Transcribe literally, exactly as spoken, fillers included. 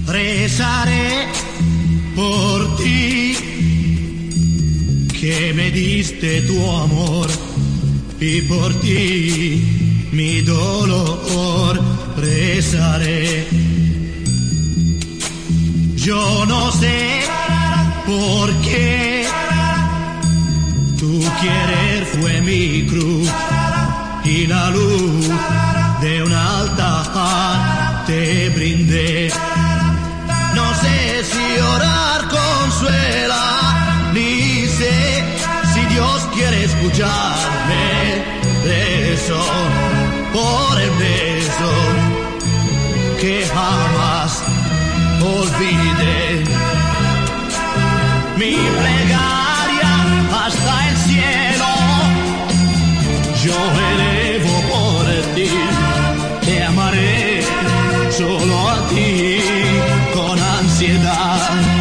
rezaré por ti, que me diste tu amor y por ti mi dolor rezaré. Yo no sé por qué tu querer fue mi cruz y la luz de un altar te brindé. No sé si orar consuela, ni sé si Dios quiere escucharme. Rezo por el beso que jamás olvide. Mi plegaria hasta el cielo yo elevo por ti. Te amaré solo a ti con ansiedad.